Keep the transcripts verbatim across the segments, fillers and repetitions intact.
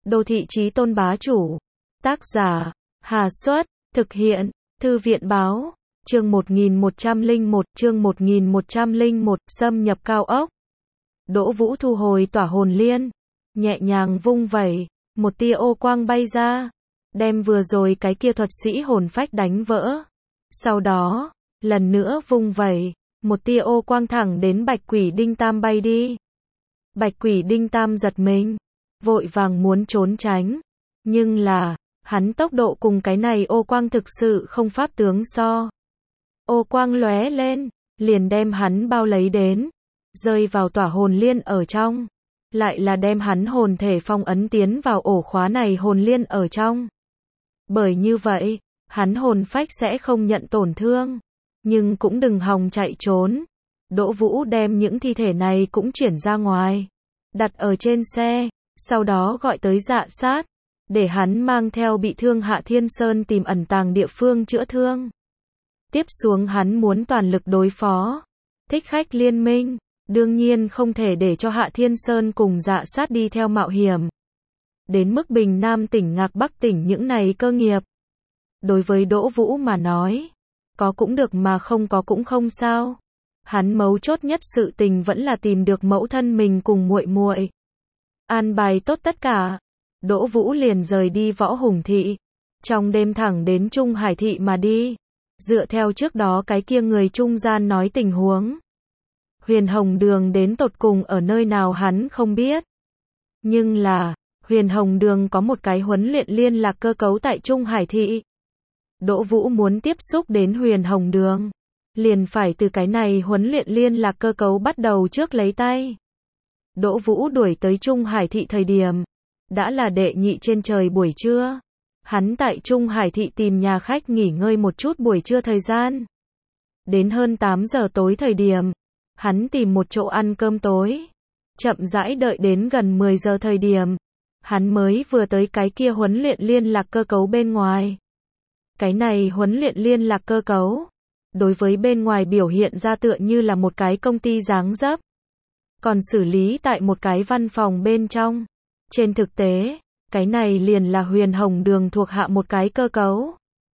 Đô thị chí tôn bá chủ. Tác giả, Hà Xuất, thực hiện, Thư viện báo, chương một nghìn một trăm lẻ một, chương một nghìn một trăm lẻ một, xâm nhập cao ốc. Đỗ Vũ thu hồi tỏa hồn liên, nhẹ nhàng vung vẩy, một tia ô quang bay ra, đem vừa rồi cái kia thuật sĩ hồn phách đánh vỡ. Sau đó, lần nữa vung vẩy, một tia ô quang thẳng đến Bạch Quỷ Đinh Tam bay đi. Bạch Quỷ Đinh Tam giật mình, vội vàng muốn trốn tránh, nhưng là, hắn tốc độ cùng cái này ô quang thực sự không pháp tướng so. Ô quang lóe lên, liền đem hắn bao lấy đến, rơi vào tỏa hồn liên ở trong, lại là đem hắn hồn thể phong ấn tiến vào ổ khóa này hồn liên ở trong. Bởi như vậy, hắn hồn phách sẽ không nhận tổn thương, nhưng cũng đừng hòng chạy trốn. Đỗ Vũ đem những thi thể này cũng chuyển ra ngoài, đặt ở trên xe, sau đó gọi tới Dạ Sát, để hắn mang theo bị thương Hạ Thiên Sơn tìm ẩn tàng địa phương chữa thương. Tiếp xuống hắn muốn toàn lực đối phó Thích Khách Liên Minh, đương nhiên không thể để cho Hạ Thiên Sơn cùng Dạ Sát đi theo mạo hiểm. Đến mức Bình Nam tỉnh Ngạc Bắc tỉnh những này cơ nghiệp, đối với Đỗ Vũ mà nói, có cũng được mà không có cũng không sao. Hắn mấu chốt nhất sự tình vẫn là tìm được mẫu thân mình cùng muội muội. An bài tốt tất cả, Đỗ Vũ liền rời đi Võ Hùng thị, trong đêm thẳng đến Trung Hải thị mà đi. Dựa theo trước đó cái kia người trung gian nói tình huống, Huyền Hồng Đường đến tột cùng ở nơi nào hắn không biết. Nhưng là, Huyền Hồng Đường có một cái huấn luyện liên lạc cơ cấu tại Trung Hải thị. Đỗ Vũ muốn tiếp xúc đến Huyền Hồng Đường, liền phải từ cái này huấn luyện liên lạc cơ cấu bắt đầu trước lấy tay. Đỗ Vũ đuổi tới Trung Hải thị thời điểm, đã là đệ nhị trên trời buổi trưa. Hắn tại Trung Hải thị tìm nhà khách nghỉ ngơi một chút buổi trưa thời gian. Đến hơn tám giờ tối thời điểm, hắn tìm một chỗ ăn cơm tối. Chậm rãi đợi đến gần mười giờ thời điểm, hắn mới vừa tới cái kia huấn luyện liên lạc cơ cấu bên ngoài. Cái này huấn luyện liên lạc cơ cấu, đối với bên ngoài biểu hiện ra tựa như là một cái công ty dáng dấp, còn xử lý tại một cái văn phòng bên trong. Trên thực tế, cái này liền là Huyền Hồng Đường thuộc hạ một cái cơ cấu.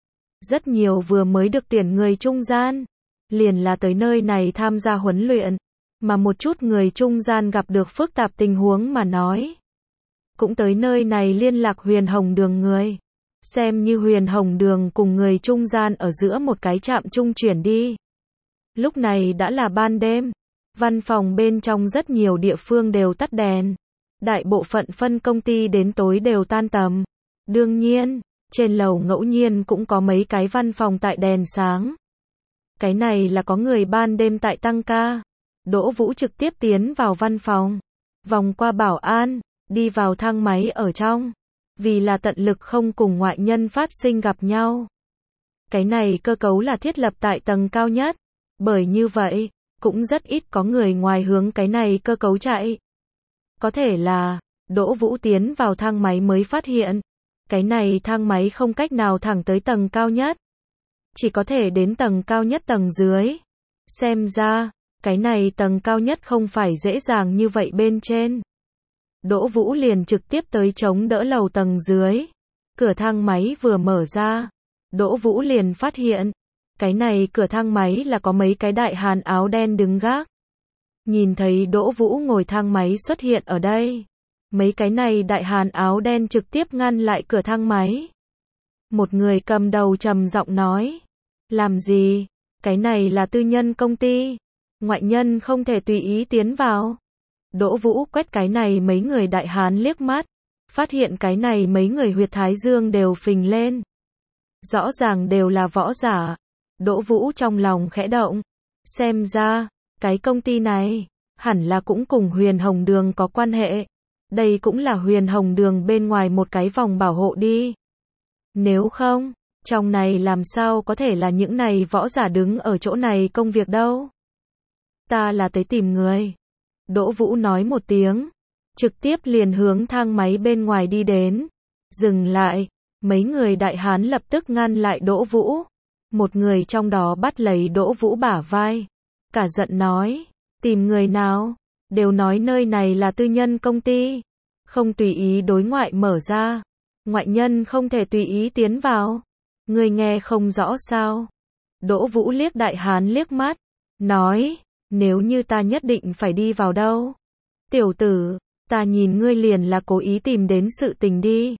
Rất nhiều vừa mới được tuyển người trung gian, liền là tới nơi này tham gia huấn luyện, mà một chút người trung gian gặp được phức tạp tình huống mà nói, cũng tới nơi này liên lạc Huyền Hồng Đường người, xem như Huyền Hồng Đường cùng người trung gian ở giữa một cái trạm trung chuyển đi. Lúc này đã là ban đêm, văn phòng bên trong rất nhiều địa phương đều tắt đèn. Đại bộ phận phân công ty đến tối đều tan tầm. Đương nhiên, trên lầu ngẫu nhiên cũng có mấy cái văn phòng tại đèn sáng. Cái này là có người ban đêm tại tăng ca. Đỗ Vũ trực tiếp tiến vào văn phòng, vòng qua bảo an, đi vào thang máy ở trong. Vì là tận lực không cùng ngoại nhân phát sinh gặp nhau. Cái này cơ cấu là thiết lập tại tầng cao nhất. Bởi như vậy, cũng rất ít có người ngoài hướng cái này cơ cấu chạy. Có thể là, Đỗ Vũ tiến vào thang máy mới phát hiện, cái này thang máy không cách nào thẳng tới tầng cao nhất. Chỉ có thể đến tầng cao nhất tầng dưới. Xem ra, cái này tầng cao nhất không phải dễ dàng như vậy bên trên. Đỗ Vũ liền trực tiếp tới chống đỡ lầu tầng dưới. Cửa thang máy vừa mở ra, Đỗ Vũ liền phát hiện, cái này cửa thang máy là có mấy cái đại hán áo đen đứng gác. Nhìn thấy Đỗ Vũ ngồi thang máy xuất hiện ở đây, mấy cái này đại hán áo đen trực tiếp ngăn lại cửa thang máy. Một người cầm đầu trầm giọng nói, làm gì, cái này là tư nhân công ty, ngoại nhân không thể tùy ý tiến vào. Đỗ Vũ quét cái này mấy người đại hán liếc mắt, phát hiện cái này mấy người huyệt thái dương đều phình lên. Rõ ràng đều là võ giả. Đỗ Vũ trong lòng khẽ động, xem ra, cái công ty này, hẳn là cũng cùng Huyền Hồng Đường có quan hệ. Đây cũng là Huyền Hồng Đường bên ngoài một cái vòng bảo hộ đi. Nếu không, trong này làm sao có thể là những này võ giả đứng ở chỗ này công việc đâu. Ta là tới tìm người. Đỗ Vũ nói một tiếng, trực tiếp liền hướng thang máy bên ngoài đi đến. Dừng lại, mấy người đại hán lập tức ngăn lại Đỗ Vũ. Một người trong đó bắt lấy Đỗ Vũ bả vai, cả giận nói, tìm người nào, đều nói nơi này là tư nhân công ty, không tùy ý đối ngoại mở ra. Ngoại nhân không thể tùy ý tiến vào. Ngươi nghe không rõ sao? Đỗ Vũ liếc đại hán liếc mắt, nói, nếu như ta nhất định phải đi vào đâu? Tiểu tử, ta nhìn ngươi liền là cố ý tìm đến sự tình đi.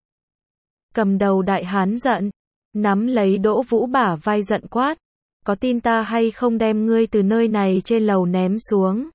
Cầm đầu đại hán giận, nắm lấy Đỗ Vũ bả vai giận quát, có tin ta hay không đem ngươi từ nơi này trên lầu ném xuống?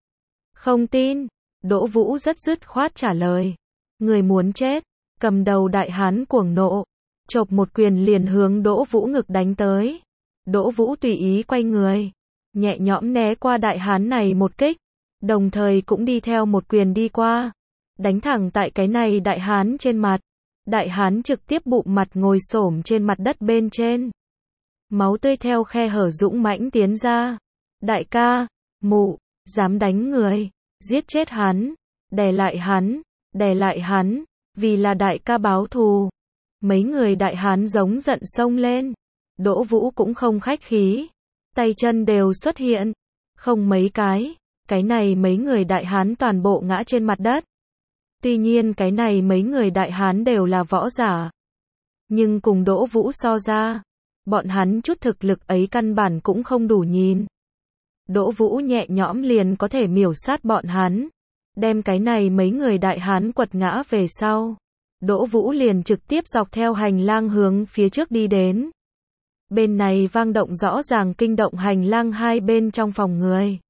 Không tin, Đỗ Vũ rất dứt khoát trả lời, người muốn chết. Cầm đầu đại hán cuồng nộ, chộp một quyền liền hướng Đỗ Vũ ngực đánh tới. Đỗ Vũ tùy ý quay người, nhẹ nhõm né qua đại hán này một kích, đồng thời cũng đi theo một quyền đi qua, đánh thẳng tại cái này đại hán trên mặt. Đại hán trực tiếp bụng mặt ngồi xổm trên mặt đất bên trên. Máu tươi theo khe hở dũng mãnh tiến ra. Đại ca, mụ, dám đánh người, giết chết hắn, đè lại hắn, đè lại hắn, vì là đại ca báo thù. Mấy người đại hán giống giận xông lên. Đỗ Vũ cũng không khách khí, tay chân đều xuất hiện, không mấy cái, cái này mấy người đại hán toàn bộ ngã trên mặt đất. Tuy nhiên cái này mấy người đại hán đều là võ giả, nhưng cùng Đỗ Vũ so ra, bọn hắn chút thực lực ấy căn bản cũng không đủ nhìn. Đỗ Vũ nhẹ nhõm liền có thể miểu sát bọn hắn, đem cái này mấy người đại hán quật ngã về sau. Đỗ Vũ liền trực tiếp dọc theo hành lang hướng phía trước đi đến. Bên này vang động rõ ràng kinh động hành lang hai bên trong phòng người.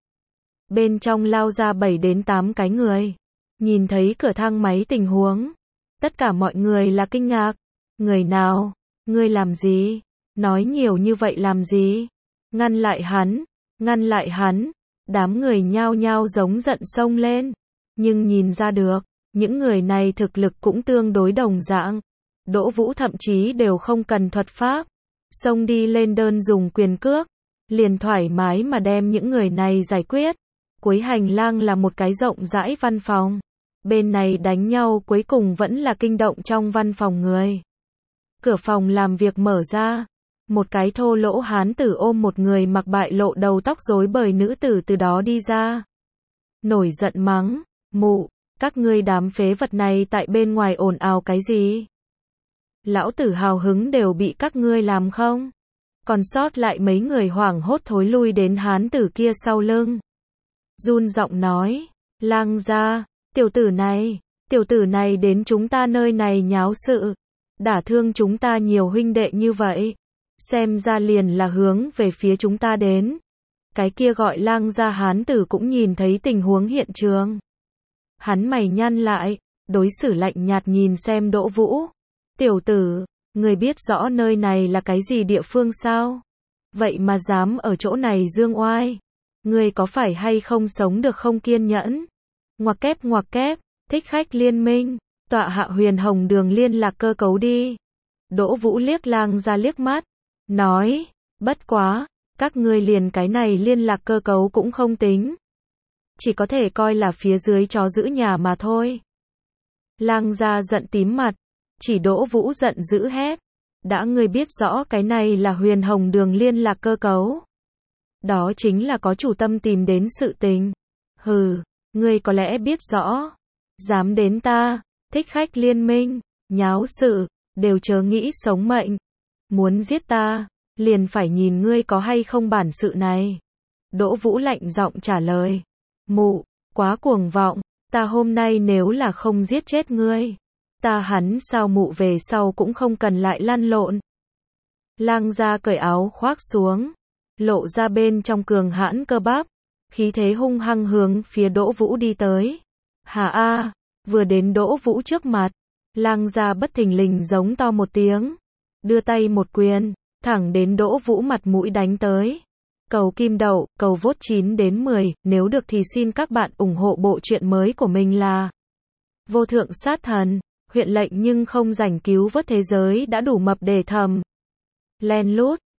Bên trong lao ra bảy đến tám cái người. Nhìn thấy cửa thang máy tình huống, tất cả mọi người là kinh ngạc. Người nào? Ngươi làm gì? Nói nhiều như vậy làm gì? Ngăn lại hắn, ngăn lại hắn. Đám người nhao nhao giống giận xông lên. Nhưng nhìn ra được, những người này thực lực cũng tương đối đồng dạng. Đỗ Vũ thậm chí đều không cần thuật pháp, xông đi lên đơn dùng quyền cước, liền thoải mái mà đem những người này giải quyết. Cuối hành lang là một cái rộng rãi văn phòng. Bên này đánh nhau cuối cùng vẫn là kinh động trong văn phòng người. Cửa phòng làm việc mở ra, một cái thô lỗ hán tử ôm một người mặc bại lộ đầu tóc rối bời nữ tử từ đó đi ra. Nổi giận mắng, mụ, các ngươi đám phế vật này tại bên ngoài ồn ào cái gì? Lão tử hào hứng đều bị các ngươi làm không? Còn sót lại mấy người hoảng hốt thối lui đến hán tử kia sau lưng. Run giọng nói, Lang gia, tiểu tử này, tiểu tử này đến chúng ta nơi này nháo sự, đả thương chúng ta nhiều huynh đệ như vậy, xem ra liền là hướng về phía chúng ta đến. Cái kia gọi Lang gia hán tử cũng nhìn thấy tình huống hiện trường. Hắn mày nhăn lại, đối xử lạnh nhạt nhìn xem Đỗ Vũ. Tiểu tử, người biết rõ nơi này là cái gì địa phương sao? Vậy mà dám ở chỗ này dương oai. Người có phải hay không sống được không kiên nhẫn? Ngoặc kép ngoặc kép, thích khách liên minh, tọa hạ huyền hồng đường liên lạc cơ cấu đi. Đỗ Vũ liếc Lang gia liếc mắt, nói, bất quá, các ngươi liền cái này liên lạc cơ cấu cũng không tính. Chỉ có thể coi là phía dưới chó giữ nhà mà thôi. Lang gia giận tím mặt, chỉ Đỗ Vũ giận dữ hét. Đã ngươi biết rõ cái này là huyền hồng đường liên lạc cơ cấu. Đó chính là có chủ tâm tìm đến sự tình. Hừ, ngươi có lẽ biết rõ. Dám đến ta, thích khách liên minh, nháo sự, đều chớ nghĩ sống mệnh. Muốn giết ta, liền phải nhìn ngươi có hay không bản sự này. Đỗ Vũ lạnh giọng trả lời. Mụ, quá cuồng vọng, ta hôm nay nếu là không giết chết ngươi, ta hắn sao mụ về sau cũng không cần lại lăn lộn. Lang gia cởi áo khoác xuống, lộ ra bên trong cường hãn cơ bắp, khí thế hung hăng hướng phía Đỗ Vũ đi tới. Hà a, vừa đến Đỗ Vũ trước mặt, Lang gia bất thình lình giống to một tiếng, đưa tay một quyền, thẳng đến Đỗ Vũ mặt mũi đánh tới. Cầu kim đậu, cầu vote chín đến mười, nếu được thì xin các bạn ủng hộ bộ truyện mới của mình là Vô Thượng Sát Thần, huyện lệnh nhưng không rảnh cứu vớt thế giới đã đủ mập để thầm. Len lút,